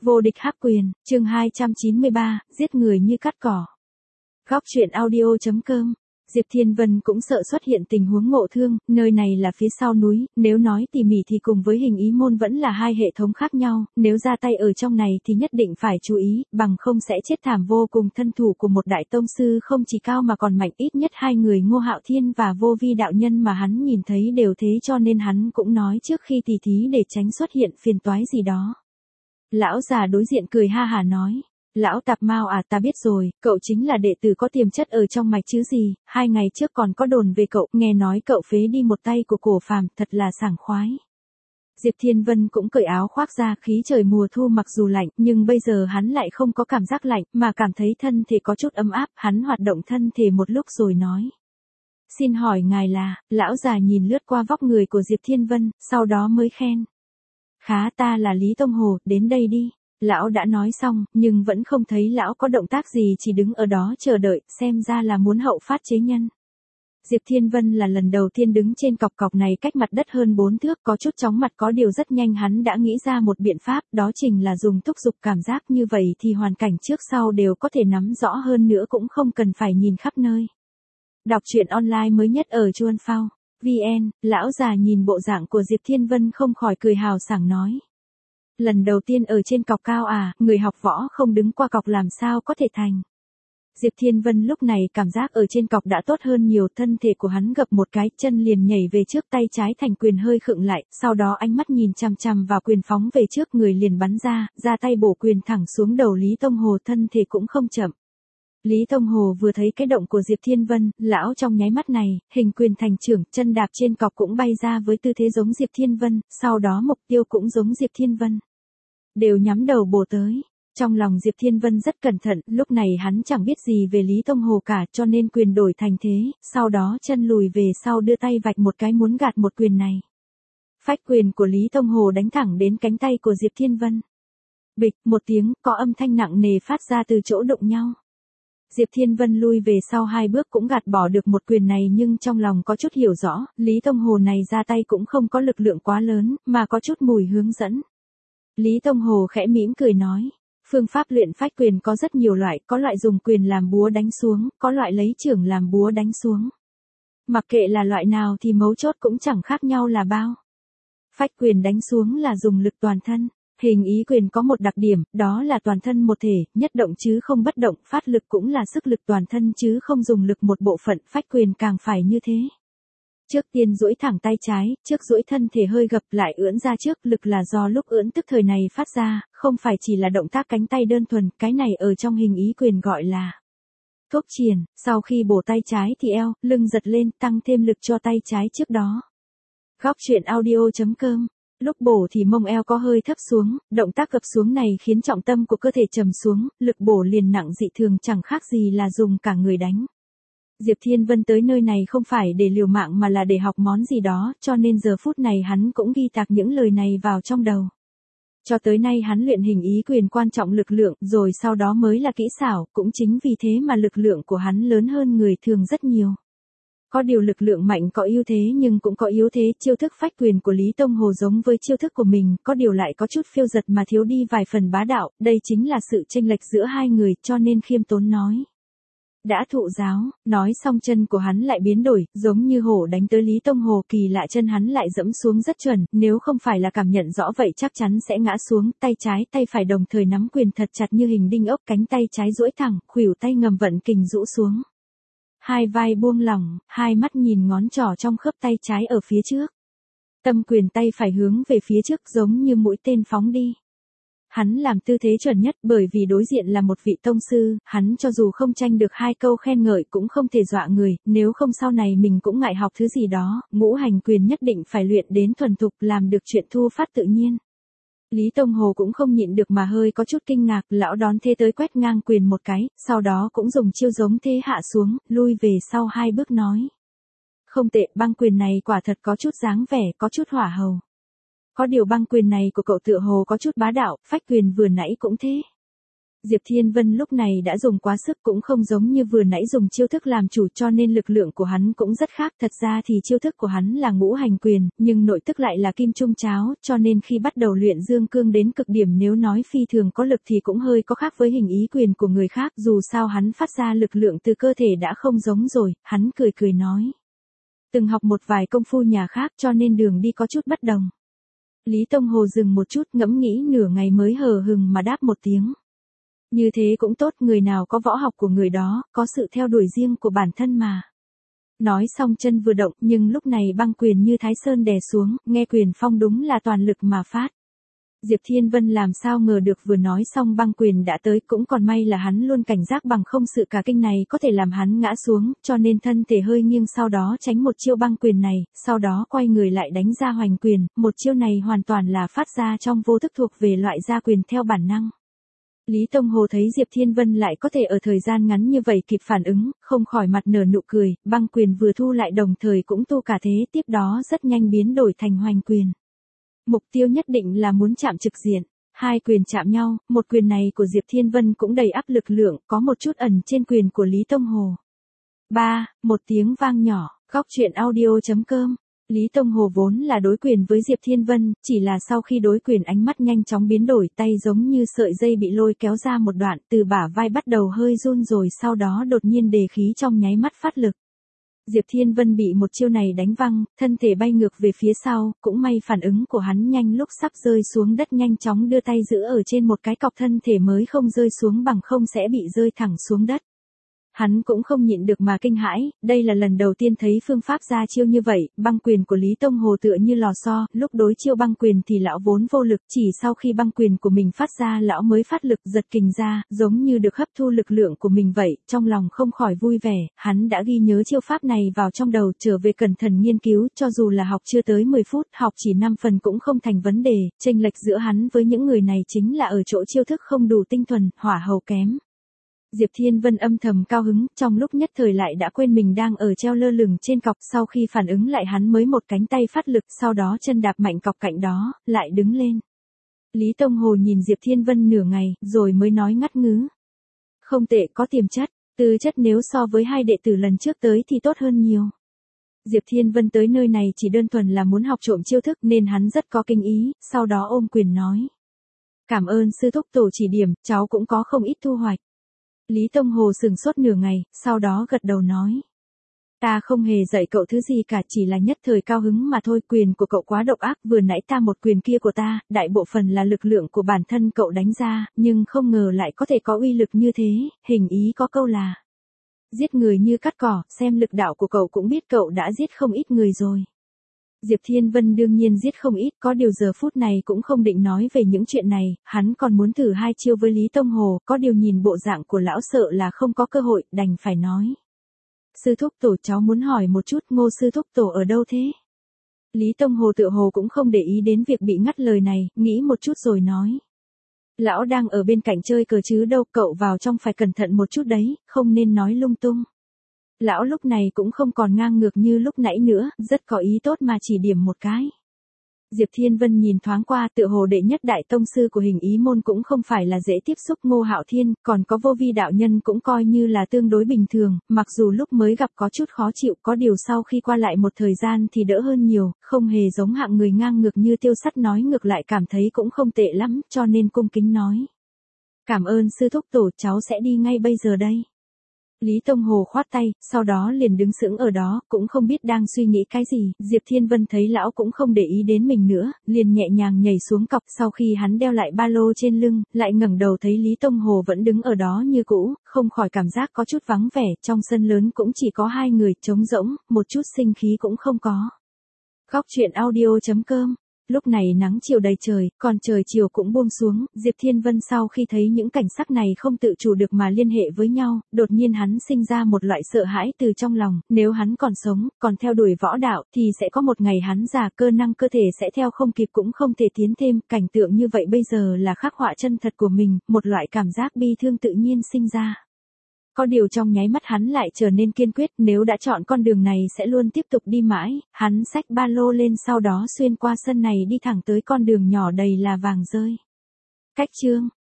Vô địch hắc quyền, chương 293, giết người như cắt cỏ. Góc truyện audio.com. Diệp Thiên Vân cũng sợ xuất hiện tình huống ngộ thương, nơi này là phía sau núi, nếu nói tỉ mỉ thì cùng với hình ý môn vẫn là hai hệ thống khác nhau, nếu ra tay ở trong này thì nhất định phải chú ý, bằng không sẽ chết thảm vô cùng. Thân thủ của một đại tông sư không chỉ cao mà còn mạnh, ít nhất hai người Ngô Hạo Thiên và Vô Vi đạo nhân mà hắn nhìn thấy đều thế, cho nên hắn cũng nói trước khi tỉ thí để tránh xuất hiện phiền toái gì đó. Lão già đối diện cười ha hả nói. Lão Tạp Mao à, ta biết rồi, cậu chính là đệ tử có tiềm chất ở trong mạch chứ gì, 2 ngày trước còn có đồn về cậu, nghe nói cậu phế đi một tay của Cổ Phàm, thật là sảng khoái. Diệp Thiên Vân cũng cởi áo khoác ra, khí trời mùa thu mặc dù lạnh, nhưng bây giờ hắn lại không có cảm giác lạnh, mà cảm thấy thân thể có chút ấm áp, hắn hoạt động thân thể một lúc rồi nói. Xin hỏi ngài là, lão già nhìn lướt qua vóc người của Diệp Thiên Vân, sau đó mới khen. Khá, ta là Lý Tông Hồ, đến đây đi. Lão đã nói xong, nhưng vẫn không thấy lão có động tác gì, chỉ đứng ở đó chờ đợi, xem ra là muốn hậu phát chế nhân. Diệp Thiên Vân là lần đầu tiên đứng trên cọc cọc này cách mặt đất hơn 4 thước, có chút chóng mặt, có điều rất nhanh hắn đã nghĩ ra một biện pháp, đó chính là dùng thúc giục cảm giác, như vậy thì hoàn cảnh trước sau đều có thể nắm rõ hơn nữa, cũng không cần phải nhìn khắp nơi. Đọc truyện online mới nhất ở Chuan Phao VN, lão già nhìn bộ dạng của Diệp Thiên Vân không khỏi cười hào sảng nói. Lần đầu tiên ở trên cọc cao à, người học võ không đứng qua cọc làm sao có thể thành. Diệp Thiên Vân lúc này cảm giác ở trên cọc đã tốt hơn nhiều, thân thể của hắn gập một cái, chân liền nhảy về trước, tay trái thành quyền hơi khựng lại, sau đó ánh mắt nhìn chằm chằm vào quyền phóng về trước, người liền bắn ra tay bổ quyền thẳng xuống đầu Lý Tông Hồ, thân thể cũng không chậm. Lý Tông Hồ vừa thấy cái động của Diệp Thiên Vân, lão trong nháy mắt này, hình quyền thành trưởng, chân đạp trên cọc cũng bay ra với tư thế giống Diệp Thiên Vân, sau đó mục tiêu cũng giống Diệp Thiên Vân. Đều nhắm đầu bổ tới. Trong lòng Diệp Thiên Vân rất cẩn thận, lúc này hắn chẳng biết gì về Lý Tông Hồ cả, cho nên quyền đổi thành thế, sau đó chân lùi về sau, đưa tay vạch một cái muốn gạt một quyền này. Phách quyền của Lý Tông Hồ đánh thẳng đến cánh tay của Diệp Thiên Vân. Bịch, một tiếng, có âm thanh nặng nề phát ra từ chỗ đụng nhau. Diệp Thiên Vân lui về sau 2 bước cũng gạt bỏ được một quyền này, nhưng trong lòng có chút hiểu rõ, Lý Tông Hồ này ra tay cũng không có lực lượng quá lớn, mà có chút mùi hướng dẫn. Lý Tông Hồ khẽ mỉm cười nói, phương pháp luyện phách quyền có rất nhiều loại, có loại dùng quyền làm búa đánh xuống, có loại lấy chưởng làm búa đánh xuống. Mặc kệ là loại nào thì mấu chốt cũng chẳng khác nhau là bao. Phách quyền đánh xuống là dùng lực toàn thân. Hình ý quyền có một đặc điểm, đó là toàn thân một thể, nhất động chứ không bất động, phát lực cũng là sức lực toàn thân chứ không dùng lực một bộ phận, phách quyền càng phải như thế. Trước tiên duỗi thẳng tay trái, trước duỗi thân thể hơi gập lại ưỡn ra trước, lực là do lúc ưỡn tức thời này phát ra, không phải chỉ là động tác cánh tay đơn thuần, cái này ở trong hình ý quyền gọi là thúc triển, sau khi bổ tay trái thì eo, lưng giật lên, tăng thêm lực cho tay trái trước đó. Góc truyện audio.com. Lúc bổ thì mông eo có hơi thấp xuống, động tác gập xuống này khiến trọng tâm của cơ thể trầm xuống, lực bổ liền nặng dị thường, chẳng khác gì là dùng cả người đánh. Diệp Thiên Vân tới nơi này không phải để liều mạng mà là để học món gì đó, cho nên giờ phút này hắn cũng ghi tạc những lời này vào trong đầu. Cho tới nay hắn luyện hình ý quyền quan trọng lực lượng, rồi sau đó mới là kỹ xảo, cũng chính vì thế mà lực lượng của hắn lớn hơn người thường rất nhiều. Có điều lực lượng mạnh có ưu thế nhưng cũng có yếu thế, chiêu thức phách quyền của Lý Tông Hồ giống với chiêu thức của mình, có điều lại có chút phiêu dật mà thiếu đi vài phần bá đạo, đây chính là sự chênh lệch giữa hai người, cho nên khiêm tốn nói. Đã thụ giáo, nói xong chân của hắn lại biến đổi, giống như hổ đánh tới Lý Tông Hồ, kỳ lạ chân hắn lại dẫm xuống rất chuẩn, nếu không phải là cảm nhận rõ vậy chắc chắn sẽ ngã xuống, tay trái tay phải đồng thời nắm quyền thật chặt như hình đinh ốc, cánh tay trái duỗi thẳng, khuỷu tay ngầm vận kình rũ xuống. Hai vai buông lỏng, hai mắt nhìn ngón trỏ trong khớp tay trái ở phía trước. Tâm quyền tay phải hướng về phía trước giống như mũi tên phóng đi. Hắn làm tư thế chuẩn nhất, bởi vì đối diện là một vị tông sư, hắn cho dù không tranh được 2 câu khen ngợi cũng không thể dọa người, nếu không sau này mình cũng ngại học thứ gì đó, ngũ hành quyền nhất định phải luyện đến thuần thục, làm được chuyện thu phát tự nhiên. Lý Tông Hồ cũng không nhịn được mà hơi có chút kinh ngạc, lão đón thế tới quét ngang quyền một cái, sau đó cũng dùng chiêu giống thế hạ xuống, lui về sau 2 bước nói. Không tệ, băng quyền này quả thật có chút dáng vẻ, có chút hỏa hầu. Có điều băng quyền này của cậu tựa hồ có chút bá đạo, phách quyền vừa nãy cũng thế. Diệp Thiên Vân lúc này đã dùng quá sức, cũng không giống như vừa nãy dùng chiêu thức làm chủ, cho nên lực lượng của hắn cũng rất khác. Thật ra thì chiêu thức của hắn là ngũ hành quyền, nhưng nội tức lại là kim trung cháo, cho nên khi bắt đầu luyện dương cương đến cực điểm, nếu nói phi thường có lực thì cũng hơi có khác với hình ý quyền của người khác. Dù sao hắn phát ra lực lượng từ cơ thể đã không giống rồi. Hắn cười cười nói, từng học một vài công phu nhà khác cho nên đường đi có chút bất đồng. Lý Tông Hồ dừng một chút, ngẫm nghĩ nửa ngày mới hờ hừng mà đáp một tiếng. Như thế cũng tốt, người nào có võ học của người đó, có sự theo đuổi riêng của bản thân mà. Nói xong chân vừa động, nhưng lúc này băng quyền như Thái Sơn đè xuống, nghe quyền phong đúng là toàn lực mà phát. Diệp Thiên Vân làm sao ngờ được vừa nói xong băng quyền đã tới, cũng còn may là hắn luôn cảnh giác, bằng không sự cả kinh này có thể làm hắn ngã xuống, cho nên thân thể hơi nghiêng sau đó tránh một chiêu băng quyền này, sau đó quay người lại đánh ra hoành quyền. Một chiêu này hoàn toàn là phát ra trong vô thức, thuộc về loại ra quyền theo bản năng. Lý Tông Hồ thấy Diệp Thiên Vân lại có thể ở thời gian ngắn như vậy kịp phản ứng, không khỏi mặt nở nụ cười, băng quyền vừa thu lại đồng thời cũng tu cả thế, tiếp đó rất nhanh biến đổi thành hoành quyền. Mục tiêu nhất định là muốn chạm trực diện. Hai quyền chạm nhau, một quyền này của Diệp Thiên Vân cũng đầy áp lực lượng, có một chút ẩn trên quyền của Lý Tông Hồ. Một tiếng vang nhỏ, góc truyện audio.com. Lý Tông Hồ vốn là đối quyền với Diệp Thiên Vân, chỉ là sau khi đối quyền ánh mắt nhanh chóng biến đổi, tay giống như sợi dây bị lôi kéo ra một đoạn, từ bả vai bắt đầu hơi run rồi sau đó đột nhiên đề khí trong nháy mắt phát lực. Diệp Thiên Vân bị một chiêu này đánh văng, thân thể bay ngược về phía sau, cũng may phản ứng của hắn nhanh, lúc sắp rơi xuống đất nhanh chóng đưa tay giữ ở trên một cái cọc thân thể mới không rơi xuống, bằng không sẽ bị rơi thẳng xuống đất. Hắn cũng không nhịn được mà kinh hãi, đây là lần đầu tiên thấy phương pháp ra chiêu như vậy. Băng quyền của Lý Tông Hồ tựa như lò xo, lúc đối chiêu băng quyền thì lão vốn vô lực, chỉ sau khi băng quyền của mình phát ra lão mới phát lực, giật kình ra, giống như được hấp thu lực lượng của mình vậy, trong lòng không khỏi vui vẻ. Hắn đã ghi nhớ chiêu pháp này vào trong đầu, trở về cẩn thận nghiên cứu, cho dù là học chưa tới 10 phút, học chỉ 5 phần cũng không thành vấn đề. Chênh lệch giữa hắn với những người này chính là ở chỗ chiêu thức không đủ tinh thuần, hỏa hầu kém. Diệp Thiên Vân âm thầm cao hứng, trong lúc nhất thời lại đã quên mình đang ở treo lơ lửng trên cọc, sau khi phản ứng lại hắn mới một cánh tay phát lực, sau đó chân đạp mạnh cọc cạnh đó, lại đứng lên. Lý Tông Hồ nhìn Diệp Thiên Vân nửa ngày, rồi mới nói ngắt ngứ. Không tệ, có tiềm chất, tư chất nếu so với hai đệ tử lần trước tới thì tốt hơn nhiều. Diệp Thiên Vân tới nơi này chỉ đơn thuần là muốn học trộm chiêu thức nên hắn rất có kinh ý, sau đó ôm quyền nói. Cảm ơn sư thúc tổ chỉ điểm, cháu cũng có không ít thu hoạch. Lý Tông Hồ sừng sốt nửa ngày, sau đó gật đầu nói. Ta không hề dạy cậu thứ gì cả, chỉ là nhất thời cao hứng mà thôi. Quyền của cậu quá độc ác, vừa nãy ta một quyền kia của ta, đại bộ phần là lực lượng của bản thân cậu đánh ra, nhưng không ngờ lại có thể có uy lực như thế. Hình ý có câu là giết người như cắt cỏ, xem lực đạo của cậu cũng biết cậu đã giết không ít người rồi. Diệp Thiên Vân đương nhiên giết không ít, có điều giờ phút này cũng không định nói về những chuyện này, hắn còn muốn thử hai chiêu với Lý Tông Hồ, có điều nhìn bộ dạng của lão sợ là không có cơ hội, đành phải nói. Sư thúc tổ, cháu muốn hỏi một chút, Ngô sư thúc tổ ở đâu thế? Lý Tông Hồ tựa hồ cũng không để ý đến việc bị ngắt lời này, nghĩ một chút rồi nói. Lão đang ở bên cạnh chơi cờ chứ đâu, cậu vào trong phải cẩn thận một chút đấy, không nên nói lung tung. Lão lúc này cũng không còn ngang ngược như lúc nãy nữa, rất có ý tốt mà chỉ điểm một cái. Diệp Thiên Vân nhìn thoáng qua, tựa hồ đệ nhất đại tông sư của hình ý môn cũng không phải là dễ tiếp xúc. Ngô Hạo Thiên, còn có Vô Vi đạo nhân cũng coi như là tương đối bình thường, mặc dù lúc mới gặp có chút khó chịu, có điều sau khi qua lại một thời gian thì đỡ hơn nhiều, không hề giống hạng người ngang ngược như Tiêu Sắt, nói ngược lại cảm thấy cũng không tệ lắm, cho nên cung kính nói. Cảm ơn sư thúc tổ, cháu sẽ đi ngay bây giờ đây. Lý Tông Hồ khoát tay, sau đó liền đứng sững ở đó, cũng không biết đang suy nghĩ cái gì. Diệp Thiên Vân thấy lão cũng không để ý đến mình nữa, liền nhẹ nhàng nhảy xuống cọc. Sau khi hắn đeo lại ba lô trên lưng, lại ngẩng đầu thấy Lý Tông Hồ vẫn đứng ở đó như cũ, không khỏi cảm giác có chút vắng vẻ. Trong sân lớn cũng chỉ có hai người, trống rỗng, một chút sinh khí cũng không có. Góc truyện audio.com. Lúc này nắng chiều đầy trời, còn trời chiều cũng buông xuống. Diệp Thiên Vân sau khi thấy những cảnh sắc này không tự chủ được mà liên hệ với nhau, đột nhiên hắn sinh ra một loại sợ hãi từ trong lòng. Nếu hắn còn sống, còn theo đuổi võ đạo, thì sẽ có một ngày hắn già, cơ năng cơ thể sẽ theo không kịp, cũng không thể tiến thêm. Cảnh tượng như vậy bây giờ là khắc họa chân thật của mình, một loại cảm giác bi thương tự nhiên sinh ra. Có điều trong nháy mắt hắn lại trở nên kiên quyết, nếu đã chọn con đường này sẽ luôn tiếp tục đi mãi. Hắn xách ba lô lên, sau đó xuyên qua sân này đi thẳng tới con đường nhỏ đầy là vàng rơi. Cách chương